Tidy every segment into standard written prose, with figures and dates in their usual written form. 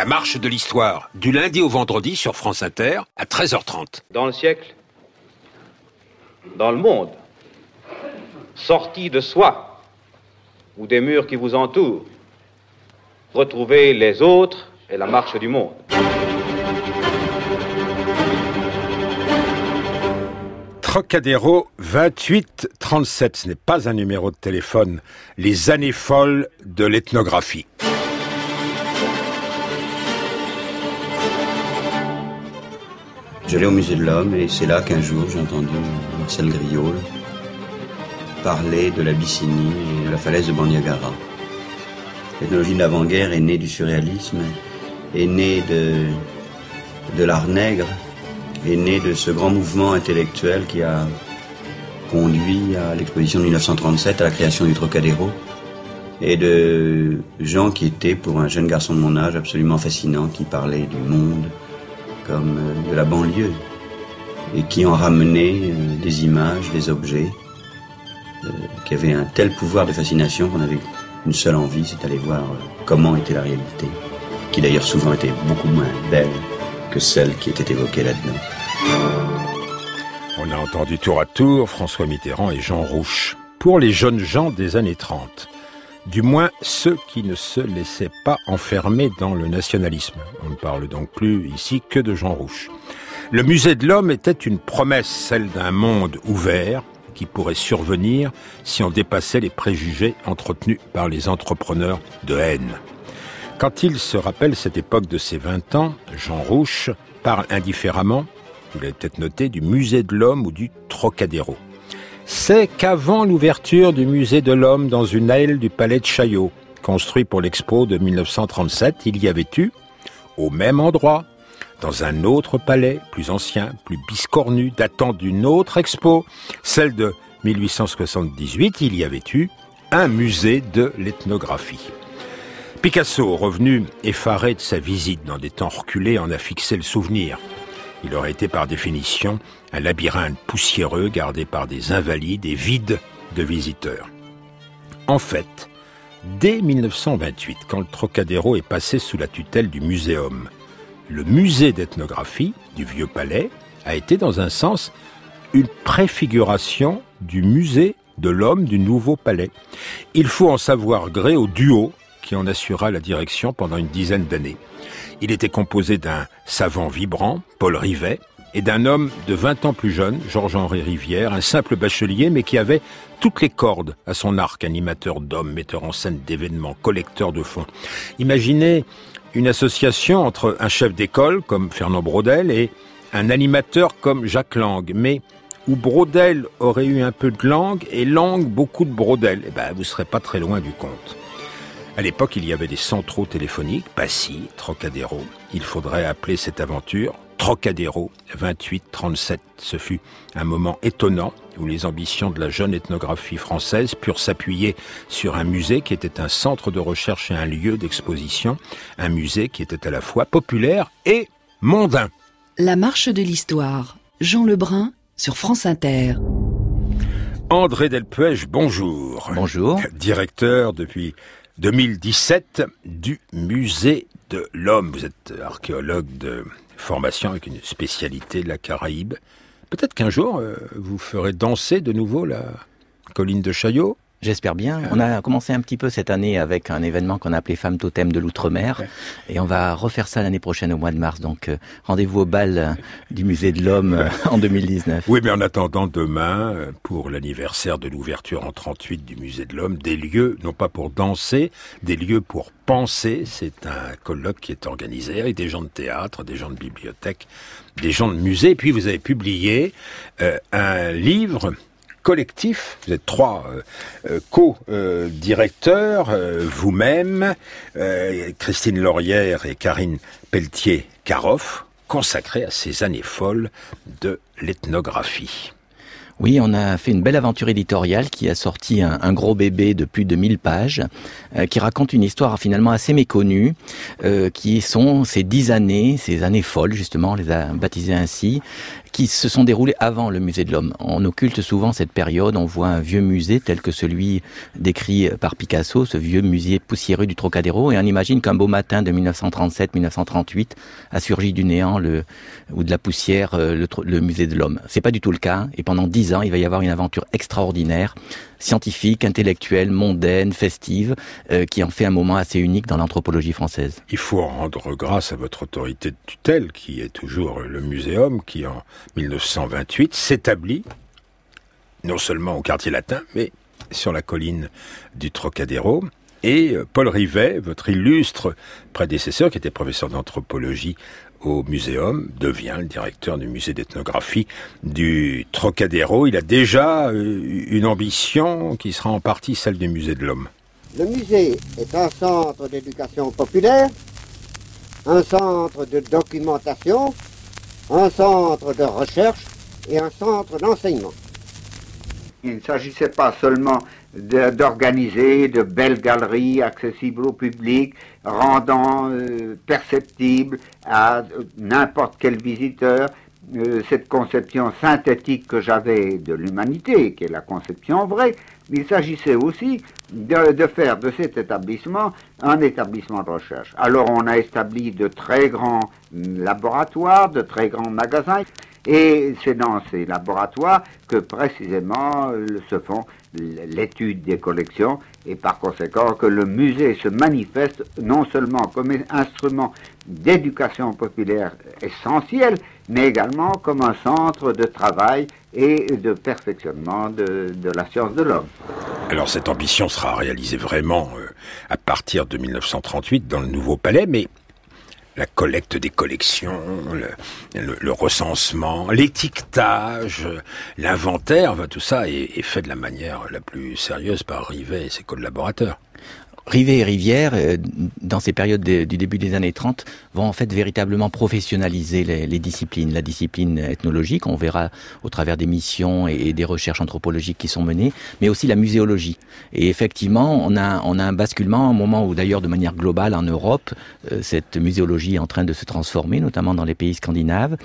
marche de l'histoire, du lundi au vendredi sur France Inter, à 13h30. Dans le siècle, dans le monde, sorti de soi ou des murs qui vous entourent, retrouvez les autres et la marche du monde. Trocadéro 2837, ce n'est pas un numéro de téléphone. Les années folles de l'ethnographie. J'allais au musée de l'Homme et c'est là qu'un jour j'ai entendu Marcel Griaule parler de l'Abyssinie et de la falaise de Bandiagara. L'ethnologie de l'avant-guerre est née du surréalisme, est née de l'art nègre, est née de ce grand mouvement intellectuel qui a conduit à l'exposition de 1937, à la création du Trocadéro, et de gens qui étaient, pour un jeune garçon de mon âge, absolument fascinants, qui parlaient du monde comme de la banlieue, et qui en ramenaient des images, des objets, qui avaient un tel pouvoir de fascination qu'on avait une seule envie, c'est d'aller voir comment était la réalité, qui d'ailleurs souvent était beaucoup moins belle que celle qui était évoquée là-dedans. On a entendu tour à tour François Mitterrand et Jean Rouch. Pour les jeunes gens des années 30, du moins ceux qui ne se laissaient pas enfermer dans le nationalisme. On ne parle donc plus ici que de Jean Rouch. Le musée de l'Homme était une promesse, celle d'un monde ouvert qui pourrait survenir si on dépassait les préjugés entretenus par les entrepreneurs de haine. Quand il se rappelle cette époque de ses 20 ans, Jean Rouch parle indifféremment, vous l'avez peut-être noté, du musée de l'Homme ou du Trocadéro. C'est qu'avant l'ouverture du musée de l'Homme dans une aile du palais de Chaillot, construit pour l'expo de 1937, il y avait eu, au même endroit, dans un autre palais, plus ancien, plus biscornu, datant d'une autre expo, celle de 1878, il y avait eu un musée de l'ethnographie. Picasso, revenu effaré de sa visite dans des temps reculés, en a fixé le souvenir. Il aurait été par définition un labyrinthe poussiéreux gardé par des invalides et vide de visiteurs. En fait, dès 1928, quand le Trocadéro est passé sous la tutelle du Muséum, le musée d'ethnographie du Vieux Palais a été dans un sens une préfiguration du musée de l'Homme du Nouveau Palais. Il faut en savoir gré au duo qui en assura la direction pendant une dizaine d'années. Il était composé d'un savant vibrant, Paul Rivet, et d'un homme de 20 ans plus jeune, Georges-Henri Rivière, un simple bachelier, mais qui avait toutes les cordes à son arc, animateur d'hommes, metteur en scène d'événements, collecteur de fonds. Imaginez une association entre un chef d'école, comme Fernand Braudel, et un animateur comme Jacques Lang, mais où Braudel aurait eu un peu de Lang, et Lang beaucoup de Braudel. Vous ne serez pas très loin du compte. À l'époque, il y avait des centraux téléphoniques, Passy, Trocadéro. Il faudrait appeler cette aventure Trocadéro 2837. Ce fut un moment étonnant où les ambitions de la jeune ethnographie française purent s'appuyer sur un musée qui était un centre de recherche et un lieu d'exposition, un musée qui était à la fois populaire et mondain. La marche de l'histoire, Jean Lebrun sur France Inter. André Delpech, bonjour. Bonjour. Directeur depuis 2017 du musée de l'Homme. Vous êtes archéologue de formation avec une spécialité de la Caraïbe. Peut-être qu'un jour, vous ferez danser de nouveau la colline de Chaillot. J'espère bien. On a commencé un petit peu cette année avec un événement qu'on a appelé Femmes Totem de l'Outre-mer. Ouais. Et on va refaire ça l'année prochaine au mois de mars. Donc rendez-vous au bal du musée de l'Homme en 2019. Oui, mais en attendant demain, pour l'anniversaire de l'ouverture en 38 du musée de l'Homme, des lieux, non pas pour danser, des lieux pour penser. C'est un colloque qui est organisé avec des gens de théâtre, des gens de bibliothèque, des gens de musée. Et puis vous avez publié un livre collectif, vous êtes 3 co-directeurs, vous-même, Christine Laurière et Karine Pelletier-Caroff, consacrés à ces années folles de l'ethnographie. Oui, on a fait une belle aventure éditoriale qui a sorti un gros bébé de plus de 1000 pages, qui raconte une histoire finalement assez méconnue, qui sont ces années folles justement, on les a baptisées ainsi, qui se sont déroulées avant le musée de l'homme. On occulte souvent cette période, on voit un vieux musée tel que celui décrit par Picasso, ce vieux musée poussiéreux du Trocadéro, et on imagine qu'un beau matin de 1937-1938 a surgi du néant ou de la poussière le musée de l'homme. C'est pas du tout le cas, et pendant 10 ans, il va y avoir une aventure extraordinaire, scientifique, intellectuelle, mondaine, festive, qui en fait un moment assez unique dans l'anthropologie française. Il faut rendre grâce à votre autorité de tutelle, qui est toujours le Muséum, qui en 1928 s'établit, non seulement au quartier latin, mais sur la colline du Trocadéro. Et Paul Rivet, votre illustre prédécesseur, qui était professeur d'anthropologie au Muséum, devient le directeur du musée d'ethnographie du Trocadéro. Il a déjà une ambition qui sera en partie celle du musée de l'homme. Le musée est un centre d'éducation populaire, un centre de documentation, un centre de recherche et un centre d'enseignement. Il ne s'agissait pas seulement d'organiser de belles galeries accessibles au public, rendant perceptible à n'importe quel visiteur cette conception synthétique que j'avais de l'humanité, qui est la conception vraie. Il s'agissait aussi de faire de cet établissement un établissement de recherche. Alors on a établi de très grands laboratoires, de très grands magasins, et c'est dans ces laboratoires que précisément se font l'étude des collections, et par conséquent que le musée se manifeste non seulement comme un instrument d'éducation populaire essentiel, mais également comme un centre de travail et de perfectionnement de la science de l'homme. Alors cette ambition sera réalisée vraiment à partir de 1938 dans le nouveau palais, mais la collecte des collections, le recensement, l'étiquetage, l'inventaire, tout ça est fait de la manière la plus sérieuse par Rivet et ses collaborateurs. Rivet et Rivière, dans ces périodes du début des années 30, vont en fait véritablement professionnaliser les disciplines. La discipline ethnologique, on verra au travers des missions et des recherches anthropologiques qui sont menées, mais aussi la muséologie. Et effectivement, on a un basculement, un moment où d'ailleurs de manière globale en Europe, cette muséologie est en train de se transformer, notamment dans les pays scandinaves.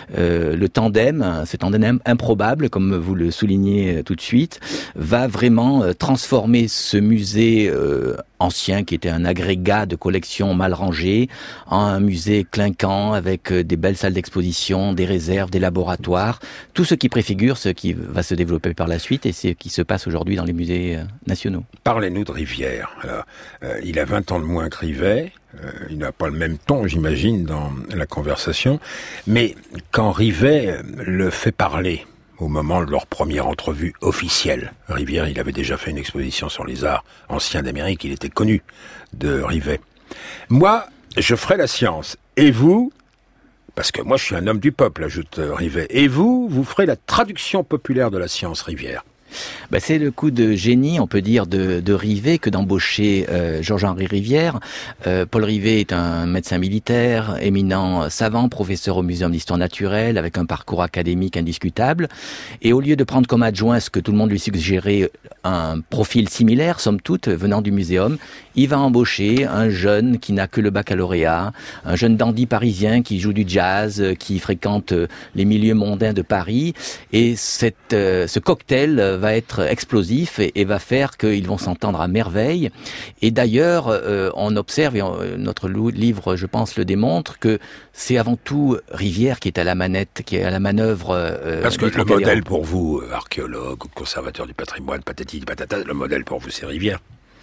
Le tandem, ce tandem improbable, comme vous le soulignez tout de suite, va vraiment transformer ce musée ancien, qui était un agrégat de collections mal rangées, en un musée clinquant avec des belles salles d'exposition, des réserves, des laboratoires, tout ce qui préfigure ce qui va se développer par la suite et ce qui se passe aujourd'hui dans les musées nationaux. Parlez-nous de Rivière. Alors, il a 20 ans de moins que Rivet, il n'a pas le même ton, j'imagine, dans la conversation, mais quand Rivet le fait parler, au moment de leur première entrevue officielle. Rivière, il avait déjà fait une exposition sur les arts anciens d'Amérique, il était connu de Rivet. Moi, je ferai la science. Et vous, parce que moi je suis un homme du peuple, ajoute Rivet, et vous ferez la traduction populaire de la science, Rivière. C'est le coup de génie, on peut dire, de Rivet que d'embaucher Georges-Henri Rivière. Paul Rivet est un médecin militaire, éminent savant, professeur au Muséum d'histoire naturelle, avec un parcours académique indiscutable. Et au lieu de prendre comme adjoint ce que tout le monde lui suggérait, un profil similaire, somme toute, venant du Muséum, il va embaucher un jeune qui n'a que le baccalauréat, un jeune dandy parisien qui joue du jazz, qui fréquente les milieux mondains de Paris. Et ce cocktail va être explosif et va faire qu'ils vont s'entendre à merveille. Et d'ailleurs, on observe, et notre livre, je pense, le démontre, que c'est avant tout Rivière qui est à la manette, qui est à la manœuvre. Parce que le modèle pour vous, archéologue, conservateur du patrimoine, patati patata, le modèle pour vous, c'est Rivière.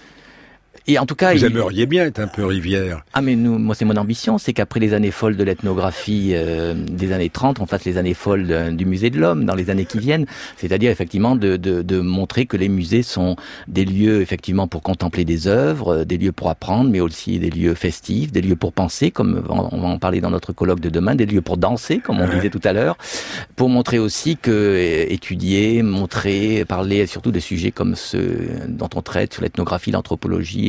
Et en tout cas, vous aimeriez bien être un peu Rivière. Ah mais moi c'est mon ambition, c'est qu'après les années folles de l'ethnographie des années 30, on fasse les années folles du musée de l'homme dans les années qui viennent. C'est-à-dire effectivement de montrer que les musées sont des lieux effectivement pour contempler des œuvres, des lieux pour apprendre, mais aussi des lieux festifs, des lieux pour penser, comme on va en parler dans notre colloque de demain, des lieux pour danser, comme on disait tout à l'heure, pour montrer aussi que étudier, montrer, parler surtout de sujets comme ceux dont on traite sur l'ethnographie, l'anthropologie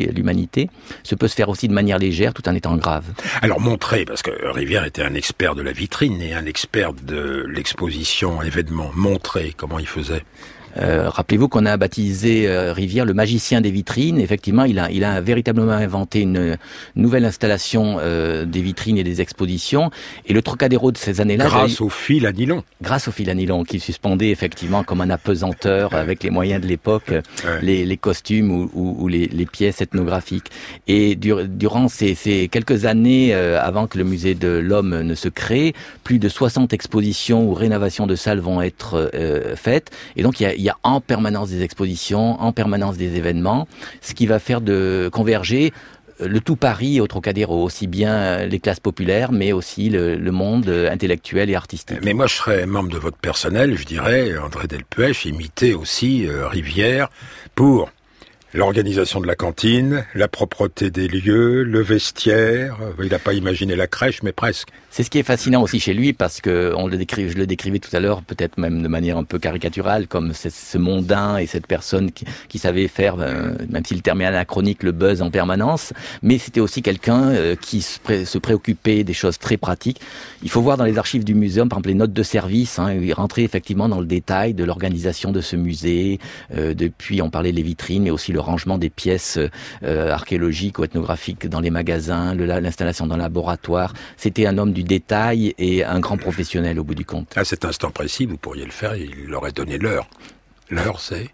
montrer l'humanité, se peut se faire aussi de manière légère tout en étant grave. Alors montrer, parce que Rivière était un expert de la vitrine et un expert de l'exposition événement. Montrer, comment il faisait ? Rappelez-vous qu'on a baptisé Rivière le magicien des vitrines. Effectivement, il a véritablement inventé une nouvelle installation des vitrines et des expositions. Et le Trocadéro de ces années-là... Grâce au fil à nylon. Grâce au fil à nylon, qui suspendait effectivement comme un apesanteur avec les moyens de l'époque, les costumes ou les pièces ethnographiques. Et durant ces quelques années avant que le musée de l'Homme ne se crée, plus de 60 expositions ou rénovations de salles vont être faites. Et donc, il y a en permanence des expositions, en permanence des événements, ce qui va faire de converger le tout Paris au Trocadéro, aussi bien les classes populaires, mais aussi le monde intellectuel et artistique. Mais moi, je serais membre de votre personnel, je dirais, André Delpech, imiter aussi Rivière pour l'organisation de la cantine, la propreté des lieux, le vestiaire. Il n'a pas imaginé la crèche, mais presque. C'est ce qui est fascinant aussi chez lui, parce que je le décrivais tout à l'heure, peut-être même de manière un peu caricaturale, comme ce mondain et cette personne qui savait faire, même si le terme est anachronique, le buzz en permanence. Mais c'était aussi quelqu'un qui se préoccupait des choses très pratiques. Il faut voir dans les archives du muséum, par exemple, les notes de service. Il rentrait effectivement dans le détail de l'organisation de ce musée. Depuis, on parlait des vitrines, mais aussi le rangement des pièces archéologiques ou ethnographiques dans les magasins, l'installation dans le laboratoire. C'était un homme du détail et un grand professionnel au bout du compte. À cet instant précis, vous pourriez le faire, il leur aurait donné l'heure. L'heure, c'est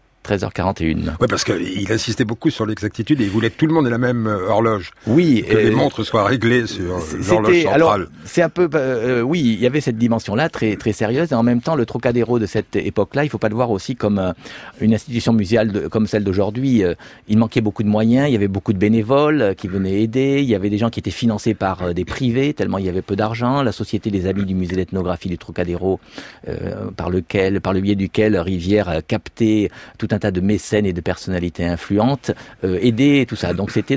13h41. Oui, parce qu'il insistait beaucoup sur l'exactitude et il voulait que tout le monde ait la même horloge. Oui. Que les montres soient réglées sur l'horloge centrale. Alors, c'est un peu... oui, il y avait cette dimension-là très, très sérieuse. Et en même temps, le Trocadéro de cette époque-là, il ne faut pas le voir aussi comme une institution muséale comme celle d'aujourd'hui. Il manquait beaucoup de moyens, il y avait beaucoup de bénévoles qui venaient aider. Il y avait des gens qui étaient financés par des privés, tellement il y avait peu d'argent. La Société des Amis du Musée d'Ethnographie du Trocadéro, par le biais duquel Rivière captait tout un tas de mécènes et de personnalités influentes, aider tout ça. Donc c'était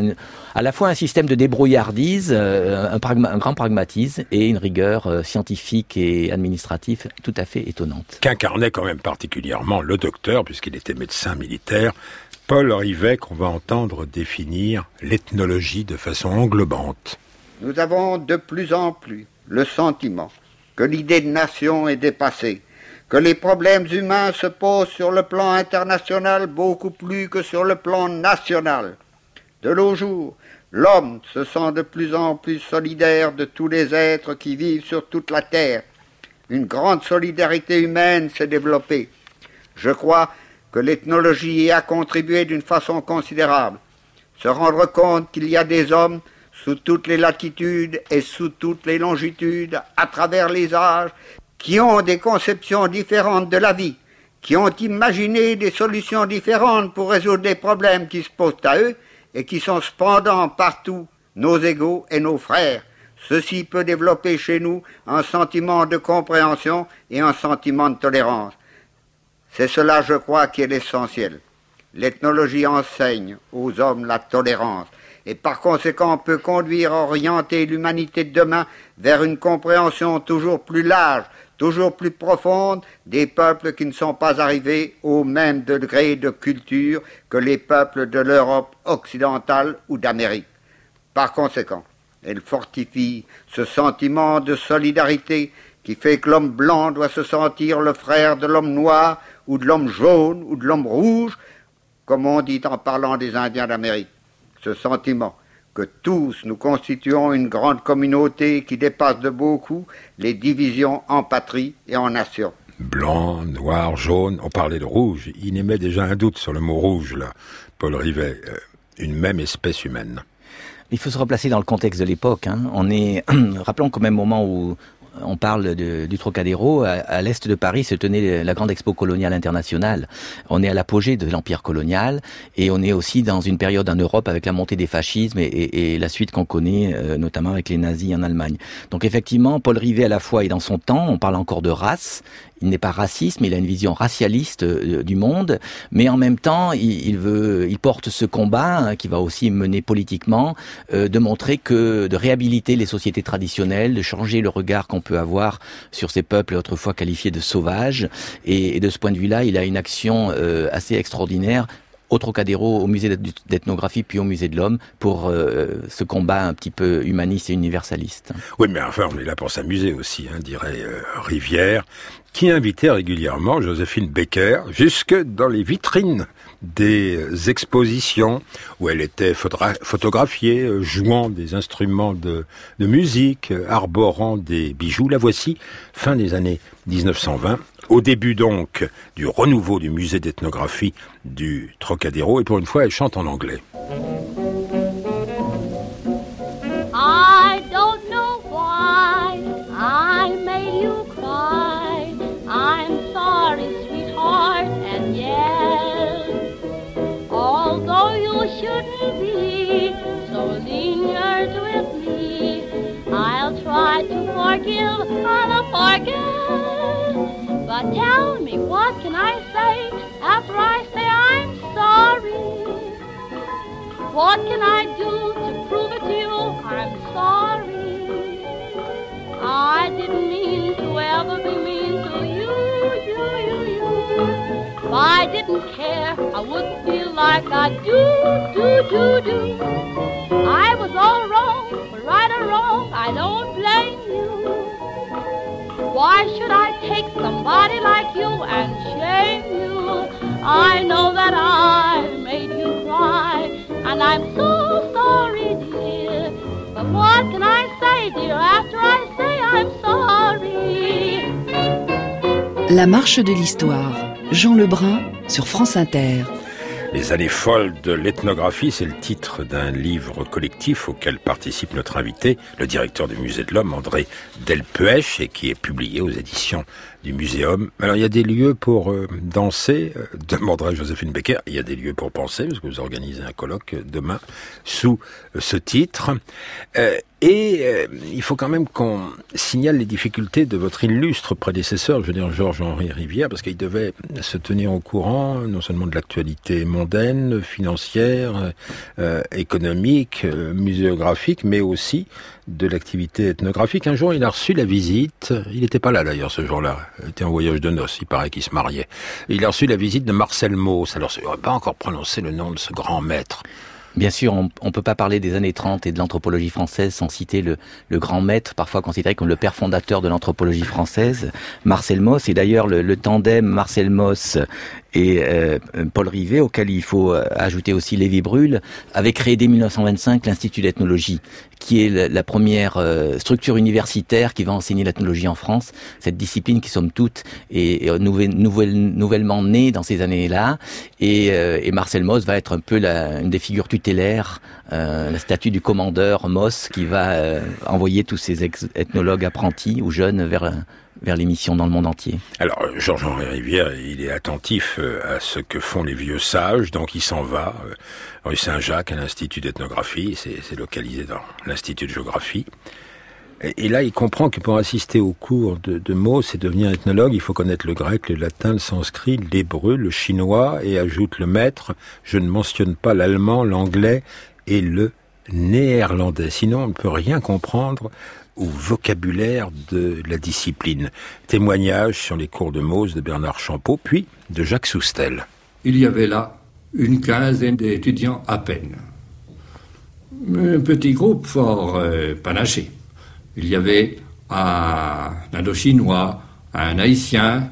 à la fois un système de débrouillardise, un grand pragmatisme et une rigueur scientifique et administrative tout à fait étonnante. Qu'incarnait quand même particulièrement le docteur, puisqu'il était médecin militaire, Paul Rivet, qu'on va entendre définir l'ethnologie de façon englobante. Nous avons de plus en plus le sentiment que l'idée de nation est dépassée, que les problèmes humains se posent sur le plan international beaucoup plus que sur le plan national. De nos jours, l'homme se sent de plus en plus solidaire de tous les êtres qui vivent sur toute la terre. Une grande solidarité humaine s'est développée. Je crois que l'ethnologie y a contribué d'une façon considérable. Se rendre compte qu'il y a des hommes sous toutes les latitudes et sous toutes les longitudes, à travers les âges, qui ont des conceptions différentes de la vie, qui ont imaginé des solutions différentes pour résoudre des problèmes qui se posent à eux et qui sont cependant partout nos égaux et nos frères. Ceci peut développer chez nous un sentiment de compréhension et un sentiment de tolérance. C'est cela, je crois, qui est l'essentiel. L'ethnologie enseigne aux hommes la tolérance et par conséquent peut conduire à orienter l'humanité de demain vers une compréhension toujours plus large, toujours plus profonde des peuples qui ne sont pas arrivés au même degré de culture que les peuples de l'Europe occidentale ou d'Amérique. Par conséquent, elle fortifie ce sentiment de solidarité qui fait que l'homme blanc doit se sentir le frère de l'homme noir ou de l'homme jaune ou de l'homme rouge, comme on dit en parlant des Indiens d'Amérique. Ce sentiment que tous nous constituons une grande communauté qui dépasse de beaucoup les divisions en patrie et en nation. Blanc, noir, jaune, on parlait de rouge. Il émet déjà un doute sur le mot rouge, là, Paul Rivet. Une même espèce humaine. Il faut se replacer dans le contexte de l'époque. Rappelons qu'au même moment où on parle du Trocadéro, à l'est de Paris se tenait la grande expo coloniale internationale. On est à l'apogée de l'empire colonial et on est aussi dans une période en Europe avec la montée des fascismes et la suite qu'on connaît, notamment avec les nazis en Allemagne. Donc effectivement, Paul Rivet à la fois est dans son temps, on parle encore de race. Il n'est pas raciste, mais il a une vision racialiste du monde. Mais en même temps, il porte ce combat qui va aussi mener politiquement, de montrer de réhabiliter les sociétés traditionnelles, de changer le regard qu'on peut avoir sur ces peuples autrefois qualifiés de sauvages. Et de ce point de vue-là, il a une action assez extraordinaire au Trocadéro, au musée d'ethnographie, puis au musée de l'Homme, pour ce combat un petit peu humaniste et universaliste. Oui, mais enfin, on est là pour s'amuser aussi, dirait Rivière, qui invitait régulièrement Joséphine Baker jusque dans les vitrines des expositions où elle était photographiée, jouant des instruments de musique, arborant des bijoux. La voici, fin des années 1920, au début donc du renouveau du musée d'ethnographie du Trocadéro, et pour une fois elle chante en anglais. I don't know why I made you cry. I'm sorry, sweetheart, and yes, although you shouldn't be so lenient with me, I'll try to forgive and forget. But tell me, what can I say after I say I'm sorry? What can I do to prove it to you? I'm sorry. I didn't mean to ever be mean to you. If I didn't care, I wouldn't feel like I do. I was all wrong, but right or wrong, I don't blame you. Why should I take somebody like you and shame you? I know that I made you cry, and I'm so sorry, dear. But what can I say, dear, after I say I'm sorry? La marche de l'histoire. Jean Lebrun sur France Inter. Les années folles de l'ethnographie, c'est le titre d'un livre collectif auquel participe notre invité, le directeur du Musée de l'Homme, André Delpech, et qui est publié aux éditions du Muséum. Alors, il y a des lieux pour danser, demanderait Joséphine Baker. Il y a des lieux pour penser, parce que vous organisez un colloque demain sous ce titre. Il faut quand même qu'on signale les difficultés de votre illustre prédécesseur, je veux dire Georges-Henri Rivière, parce qu'il devait se tenir au courant non seulement de l'actualité mondaine, financière, économique, muséographique, mais aussi de l'activité ethnographique. Un jour, il a reçu la visite, il n'était pas là d'ailleurs ce jour-là, il était en voyage de noces, il paraît qu'il se mariait. Il a reçu la visite de Marcel Mauss, alors il n'aurait pas encore prononcé le nom de ce grand maître. Bien sûr, on peut pas parler des années 30 et de l'anthropologie française sans citer le grand maître, parfois considéré comme le père fondateur de l'anthropologie française, Marcel Mauss. Et d'ailleurs, le tandem Marcel Mauss et Paul Rivet, auquel il faut ajouter aussi Lévi Brühl, avait créé dès 1925 l'Institut d'ethnologie, qui est la première structure universitaire qui va enseigner l'ethnologie en France, cette discipline qui, somme toute, est nouvellement née dans ces années-là. Et Marcel Mauss va être un peu une des figures tutélaires, la statue du commandeur Mauss, qui va envoyer tous ces ethnologues apprentis ou jeunes vers les missions dans le monde entier. Alors, Georges-Henri Rivière, il est attentif à ce que font les vieux sages, donc il s'en va rue Saint-Jacques à l'Institut d'ethnographie, c'est localisé dans l'Institut de géographie. Et là, il comprend que pour assister aux cours de Mauss et devenir ethnologue, il faut connaître le grec, le latin, le sanskrit, l'hébreu, le chinois, et ajoute le maître, je ne mentionne pas l'allemand, l'anglais et le néerlandais. Sinon, on ne peut rien comprendre au vocabulaire de la discipline. Témoignage sur les cours de Mauss de Bernard Champeau, puis de Jacques Soustel. Il y avait là une quinzaine d'étudiants à peine. Un petit groupe fort panaché. Il y avait un Indochinois, un Haïtien,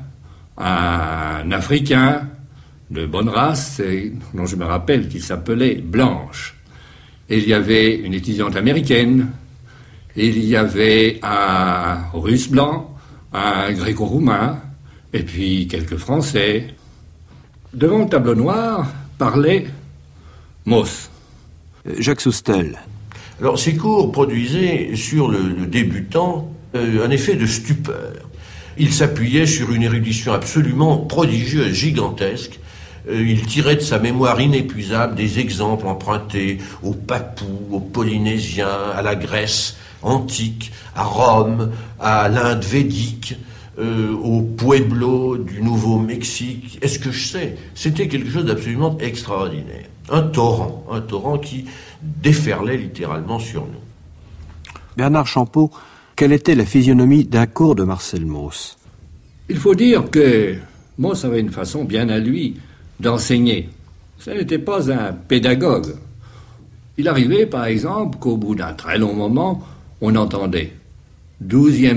un Africain de bonne race, dont je me rappelle qu'il s'appelait Blanche. Et il y avait une étudiante américaine. Il y avait un Russe blanc, un Gréco-roumain, et puis quelques Français. Devant le tableau noir parlait Mauss. Jacques Soustel. Alors, ces cours produisaient sur le débutant un effet de stupeur. Il s'appuyait sur une érudition absolument prodigieuse, gigantesque. Il tirait de sa mémoire inépuisable des exemples empruntés aux Papous, aux Polynésiens, à la Grèce antique, à Rome, à l'Inde védique, au Pueblo du Nouveau-Mexique. Est-ce que je sais? C'était quelque chose d'absolument extraordinaire. Un torrent qui déferlait littéralement sur nous. Bernard Champeau, quelle était la physionomie d'un cours de Marcel Mauss? Il faut dire que Mauss avait une façon bien à lui d'enseigner. ce n'était pas un pédagogue. Il arrivait, par exemple, qu'au bout d'un très long moment, on entendait « douzièmement ».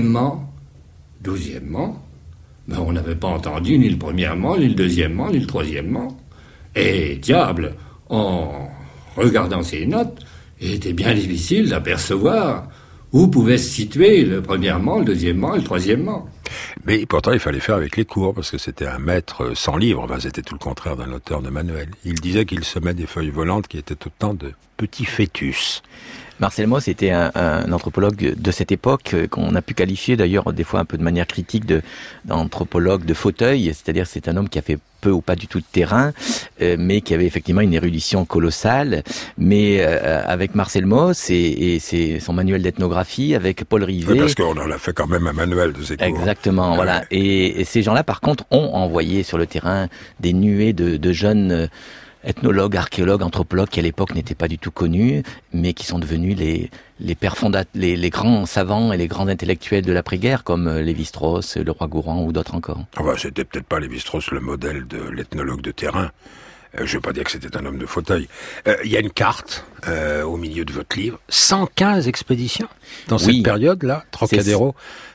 Ben, on n'avait pas entendu ni le premièrement, ni le deuxièmement, ni le troisièmement. Et diable, en regardant ces notes, il était bien difficile d'apercevoir où pouvait se situer le premièrement, le deuxièmement et le troisièmement. Mais pourtant, il fallait faire avec les cours, parce que c'était un maître sans livre. Enfin, c'était tout le contraire d'un auteur de manuel. Il disait qu'il semait des feuilles volantes qui étaient autant de petits fœtus. Marcel Mauss était un anthropologue de cette époque qu'on a pu qualifier d'ailleurs des fois un peu de manière critique d'anthropologue de fauteuil, c'est-à-dire c'est un homme qui a fait peu ou pas du tout de terrain, mais qui avait effectivement une érudition colossale. Mais avec Marcel Mauss et son manuel d'ethnographie, avec Paul Rivet... Oui, parce qu'on en a fait quand même un manuel de ces cours. Exactement, voilà. Et ces gens-là, par contre, ont envoyé sur le terrain des nuées de jeunes... ethnologues, archéologues, anthropologues qui à l'époque n'étaient pas du tout connus, mais qui sont devenus les pères fondateurs, les grands savants et les grands intellectuels de l'après-guerre, comme Lévi-Strauss, Leroi-Gourhan ou d'autres encore. Enfin, c'était peut-être pas Lévi-Strauss le modèle de l'ethnologue de terrain. Je ne veux pas dire que c'était un homme de fauteuil. Il y a une carte au milieu de votre livre. 115 expéditions dans cette période-là, Trocadéro.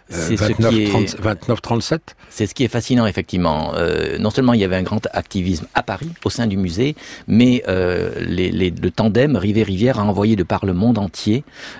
29-37. C'est ce qui est fascinant, effectivement. Non seulement il y avait un grand activisme à Paris, au sein du musée, mais le tandem Rivet-Rivière a envoyé de par le monde entier,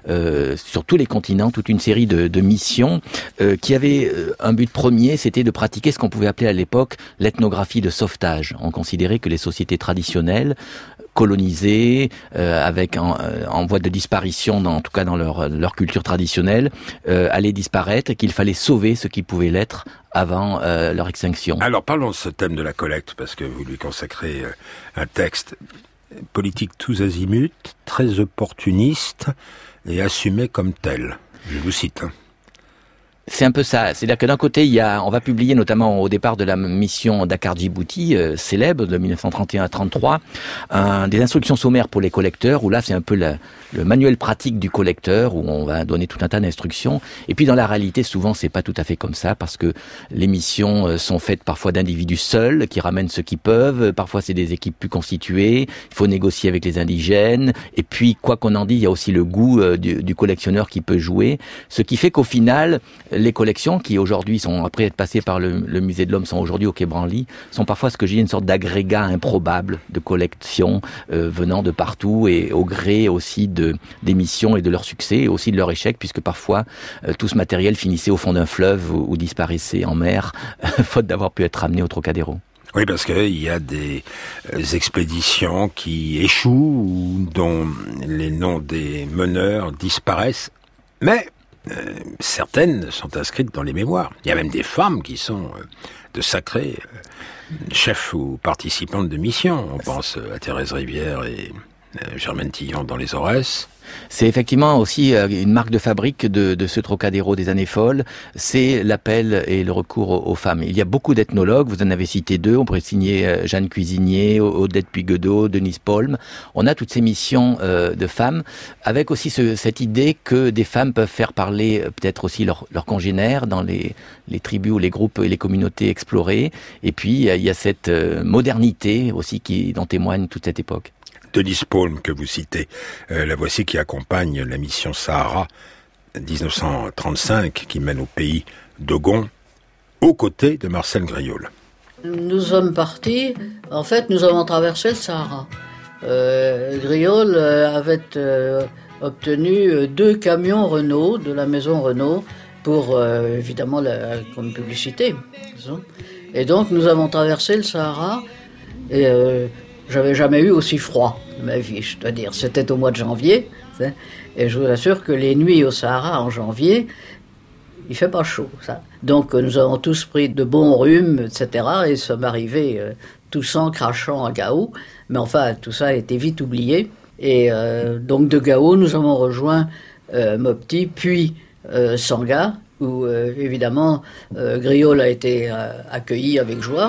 sur tous les continents, toute une série de missions qui avaient un but premier, c'était de pratiquer ce qu'on pouvait appeler à l'époque l'ethnographie de sauvetage. On considérait que les sociétés traditionnelles colonisés, avec en voie de disparition, en tout cas dans leur culture traditionnelle, allaient disparaître et qu'il fallait sauver ce qui pouvait l'être avant leur extinction. Alors parlons de ce thème de la collecte, parce que vous lui consacrez un texte politique tous azimuts, très opportuniste et assumé comme tel. Je vous cite. C'est un peu ça. C'est-à-dire que d'un côté, on va publier notamment au départ de la mission Dakar-Djibouti, célèbre, de 1931 à 33, des instructions sommaires pour les collecteurs, où là, c'est un peu le manuel pratique du collecteur, où on va donner tout un tas d'instructions. Et puis dans la réalité, souvent, c'est pas tout à fait comme ça, parce que les missions sont faites parfois d'individus seuls, qui ramènent ceux qui peuvent. Parfois, c'est des équipes plus constituées. Il faut négocier avec les indigènes. Et puis, quoi qu'on en dise, il y a aussi le goût du collectionneur qui peut jouer. Ce qui fait qu'au final, les collections qui aujourd'hui sont, après être passées par le musée de l'Homme, sont aujourd'hui au Quai Branly, sont parfois ce que j'ai une sorte d'agrégat improbable de collections venant de partout et au gré aussi des missions et de leur succès et aussi de leur échec, puisque parfois tout ce matériel finissait au fond d'un fleuve ou disparaissait en mer, faute d'avoir pu être ramené au Trocadéro. Oui, parce qu'il y a des expéditions qui échouent ou dont les noms des meneurs disparaissent, mais certaines sont inscrites dans les mémoires. Il y a même des femmes qui sont de sacrés chefs ou participantes de missions. On pense à Thérèse Rivière et Germaine Tillon dans les Aurès. C'est effectivement aussi une marque de fabrique de ce Trocadéro des années folles, c'est l'appel et le recours aux femmes. Il y a beaucoup d'ethnologues, vous en avez cité deux, on pourrait signer Jeanne Cuisinier, Odette Puigedeau, Denise Polm. On a toutes ces missions de femmes, avec aussi cette idée que des femmes peuvent faire parler peut-être aussi leurs congénères dans les tribus ou les groupes et les communautés explorées. Et puis il y a cette modernité aussi dont témoigne toute cette époque. Denise Polm, que vous citez, la voici qui accompagne la mission Sahara 1935, qui mène au pays d'Ogon, aux côtés de Marcel Griaule. Nous sommes partis, en fait, nous avons traversé le Sahara. Griaule avait obtenu 2 camions Renault, de la maison Renault, pour, évidemment, comme publicité. Et donc, nous avons traversé le Sahara, et j'avais jamais eu aussi froid de ma vie, je dois dire. C'était au mois de janvier, et je vous assure que les nuits au Sahara en janvier, il fait pas chaud, ça. Donc nous avons tous pris de bons rhumes, etc., et sommes arrivés toussant, crachant à Gao. Mais enfin, tout ça a été vite oublié. Et donc de Gao, nous avons rejoint Mopti, puis Sanga, où évidemment Griaule a été accueilli avec joie.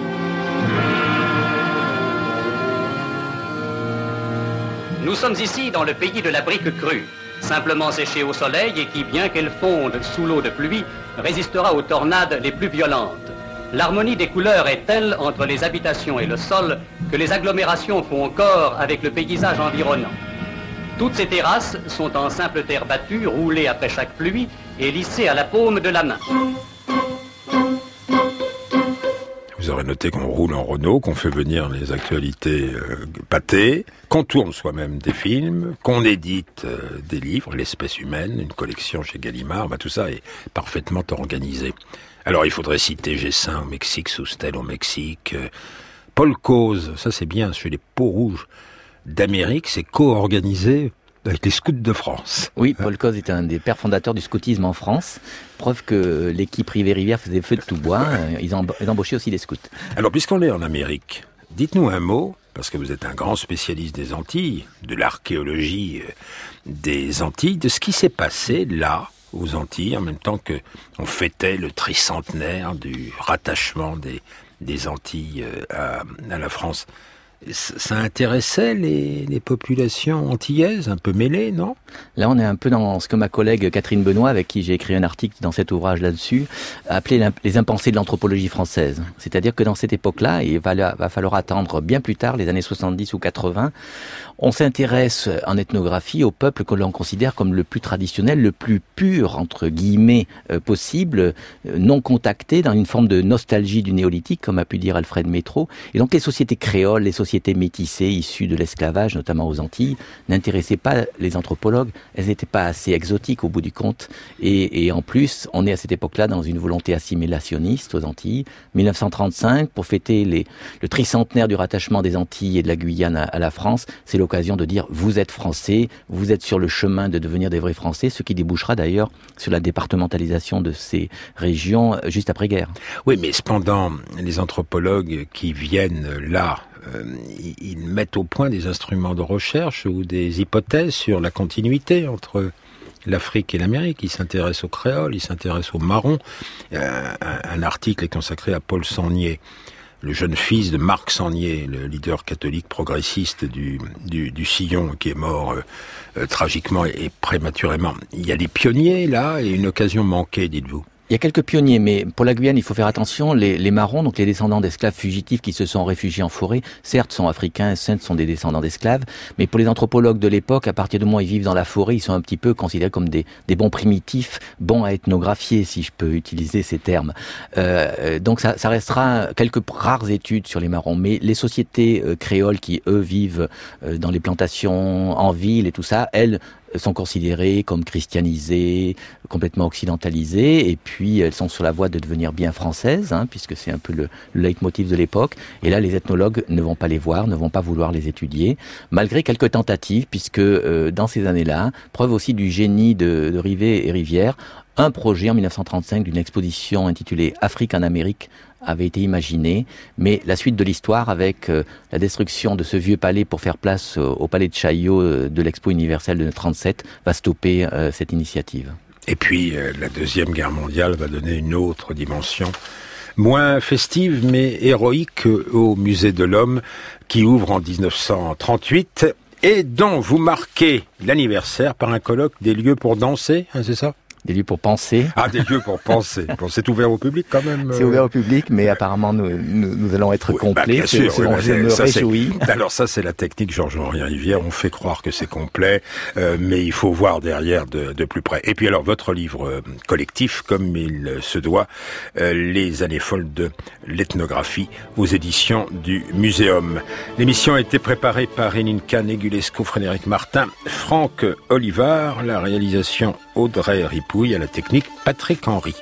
Nous sommes ici dans le pays de la brique crue, simplement séchée au soleil et qui, bien qu'elle fonde sous l'eau de pluie, résistera aux tornades les plus violentes. L'harmonie des couleurs est telle entre les habitations et le sol que les agglomérations font corps avec le paysage environnant. Toutes ces terrasses sont en simple terre battue, roulée après chaque pluie et lissée à la paume de la main. Vous aurez noté qu'on roule en Renault, qu'on fait venir les actualités pâtées, qu'on tourne soi-même des films, qu'on édite des livres, L'espèce humaine, une collection chez Gallimard, tout ça est parfaitement organisé. Alors il faudrait citer Gessin au Mexique, Soustelle au Mexique, Paul Cause, ça c'est bien, chez les Peaux-Rouges d'Amérique, c'est co-organisé avec les scouts de France. Oui, Paul Cause est un des pères fondateurs du scoutisme en France, preuve que l'équipe Rivière faisait feu de tout bois, ils embauchaient aussi des scouts. Alors puisqu'on est en Amérique, dites-nous un mot, parce que vous êtes un grand spécialiste des Antilles, de l'archéologie des Antilles, de ce qui s'est passé là, aux Antilles, en même temps que on fêtait le tricentenaire du rattachement des Antilles à la France. Ça intéressait les populations antillaises, un peu mêlées, non? Là, on est un peu dans ce que ma collègue Catherine Benoît, avec qui j'ai écrit un article dans cet ouvrage là-dessus, a appelé les impensés de l'anthropologie française. C'est-à-dire que dans cette époque-là, il va falloir attendre bien plus tard, les années 70 ou 80, on s'intéresse en ethnographie au peuple que l'on considère comme le plus traditionnel, le plus pur, entre guillemets, possible, non contacté, dans une forme de nostalgie du néolithique, comme a pu dire Alfred Métro. Et donc les sociétés créoles, les sociétés métissées, issues de l'esclavage, notamment aux Antilles, n'intéressaient pas les anthropologues. Elles n'étaient pas assez exotiques au bout du compte. Et en plus, on est à cette époque-là dans une volonté assimilationniste aux Antilles. 1935, pour fêter le tricentenaire du rattachement des Antilles et de la Guyane à la France, c'est l'occasion de dire vous êtes français, vous êtes sur le chemin de devenir des vrais Français, ce qui débouchera d'ailleurs sur la départementalisation de ces régions juste après-guerre. Oui, mais cependant, les anthropologues qui viennent là, ils mettent au point des instruments de recherche ou des hypothèses sur la continuité entre l'Afrique et l'Amérique. Ils s'intéressent aux créoles, ils s'intéressent aux marrons. Un article est consacré à Paul Sangnier, le jeune fils de Marc Sangnier, le leader catholique progressiste du Sillon, qui est mort tragiquement et prématurément. Il y a des pionniers là et une occasion manquée, dites-vous. Il y a quelques pionniers, mais pour la Guyane, il faut faire attention. Les marrons, donc les descendants d'esclaves fugitifs qui se sont réfugiés en forêt, certes sont africains, certes sont des descendants d'esclaves, mais pour les anthropologues de l'époque, à partir du moment où ils vivent dans la forêt, ils sont un petit peu considérés comme des bons primitifs, bons à ethnographier, si je peux utiliser ces termes. Donc ça restera quelques rares études sur les marrons, mais les sociétés créoles qui, eux, vivent dans les plantations, en ville et tout ça, elles sont considérées comme christianisées, complètement occidentalisées, et puis elles sont sur la voie de devenir bien françaises, puisque c'est un peu le leitmotiv de l'époque. Et là, les ethnologues ne vont pas les voir, ne vont pas vouloir les étudier, malgré quelques tentatives, puisque dans ces années-là, preuve aussi du génie de Rivet et Rivière, un projet en 1935 d'une exposition intitulée « Afrique en Amérique » avait été imaginé, mais la suite de l'histoire, avec la destruction de ce vieux palais pour faire place au palais de Chaillot de l'Expo universelle de 1937, va stopper cette initiative. Et puis, la Deuxième Guerre mondiale va donner une autre dimension, moins festive mais héroïque, au Musée de l'Homme, qui ouvre en 1938 et dont vous marquez l'anniversaire par un colloque des lieux pour danser, c'est ça ? Des lieux pour penser. Ah, des lieux pour penser. Bon, c'est ouvert au public quand même. C'est ouvert au public, mais apparemment nous allons être complets. Bien sûr, je me réjouis. Alors ça, c'est la technique Georges-Henri Rivière. On fait croire que c'est complet, mais il faut voir derrière de plus près. Et puis alors, votre livre collectif, comme il se doit, Les années folles de l'ethnographie, aux éditions du Muséum. L'émission a été préparée par Reninka Negulesco, Frédéric Martin, Franck Olivard, la réalisation Audrey Ripouille, à la technique Patrick Henry.